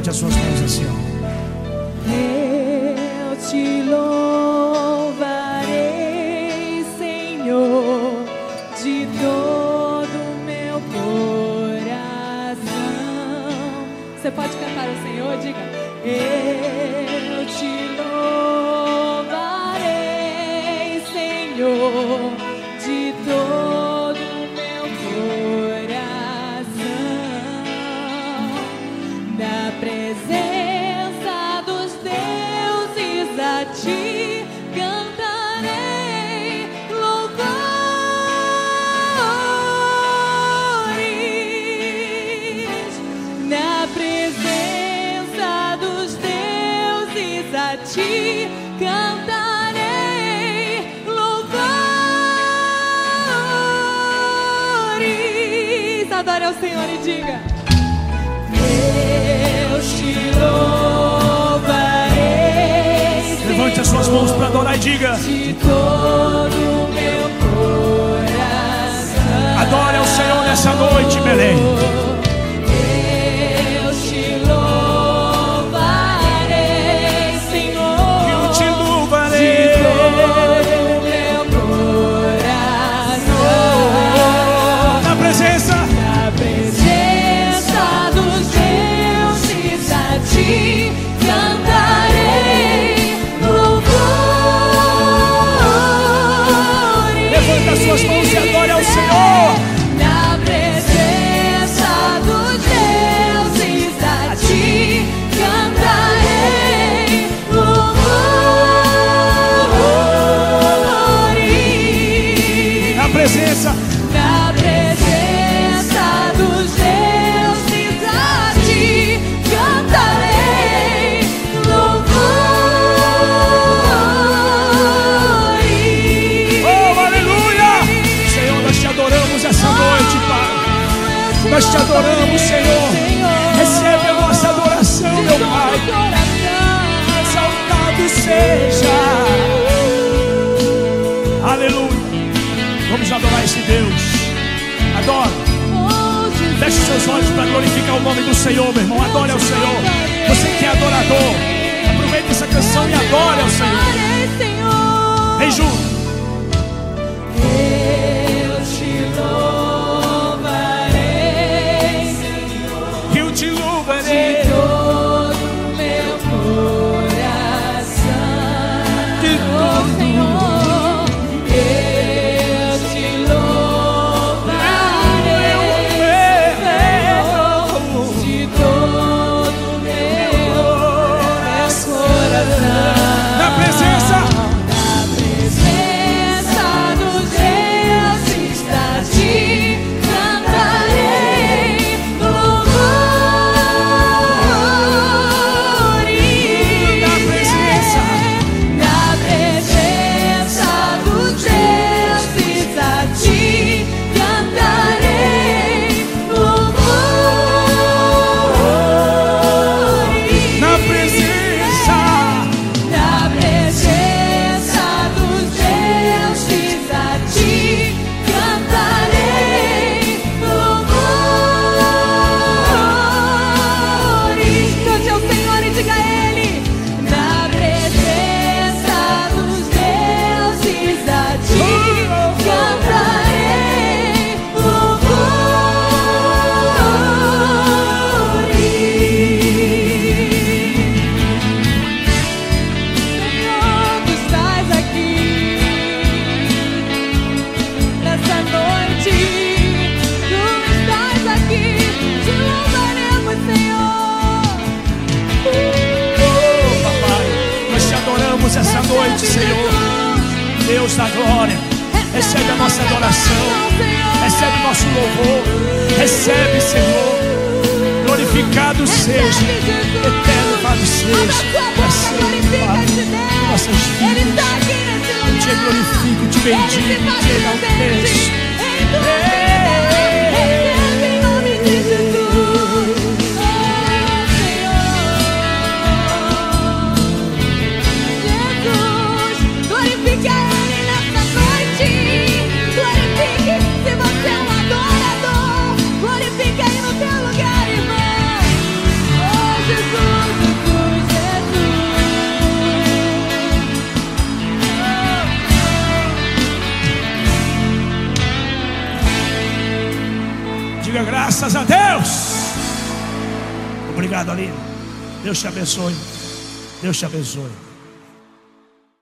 Levante as suas mãos assim, ó. Eu te louvarei, Senhor, de todo o meu coração. Você pode cantar ao Senhor? Diga: eu te louvarei, Senhor, de todo o meu coração. Na presença dos deuses a ti cantarei louvores. Na presença dos deuses a ti cantarei louvores. Adore ao Senhor e diga: eu te louvarei. Levante as suas mãos para adorar e diga: de todo o meu coração. adore ao Senhor nessa noite, Belém. Eu te louvarei, Senhor. Eu te De louvarei. todo o meu coração. Na presença. Na presença dos deuses a ti cantarei louvores. Levanta as suas mãos e adore ao Senhor. Na presença dos deuses a ti cantarei louvores. Na presença. Na presença dos deuses a ti cantarei louvores. Oh, aleluia! Senhor, nós te adoramos essa noite, Pai. Nós te adoramos, Senhor. Recebe a nossa adoração, meu Pai. Exaltado seja. Aleluia. Vamos adorar esse Deus. Adora. Feche seus olhos para glorificar o nome do Senhor, meu irmão. Adore ao Senhor. Você que é adorador, aproveite essa canção e adore ao Senhor. Vem junto. Eu te louvarei, Senhor, Eu te louvarei. de todo o meu coração. De todo. Senhor, eu te louvarei, Senhor, de todo o meu coração. Na presença. Na presença dos deuses a ti cantarei louvores. Na presença. Na presença dos deuses a ti cantarei louvores. Na presença. Na presença dos deuses a ti cantarei louvores. Cante ao Senhor e diga a Ele: na presença dos deuses a ti cantarei louvores. Senhor, tu estás aqui nessa noite, tu estás aqui, te louvaremos, Senhor. Oh, papai, nós te adoramos essa noite, Senhor. Deus da glória, recebe a nossa adoração, recebe o nosso louvor, recebe, Senhor. Glorificado seja, eterno Pai seja, para sempre, Pai, nossas Ele vidas. está aqui nesse Eu lugar. te glorifico, te bendigo, te enalteço. Recebe em nome de Jesus. Oh, Senhor. Jesus, glorifique a Ele nessa noite. Glorifique se você é um adorador. Glorifique aí no teu lugar, irmão. Oh, Jesus. Diga graças a Deus. Obrigado, Aline. Deus te abençoe. Deus te abençoe.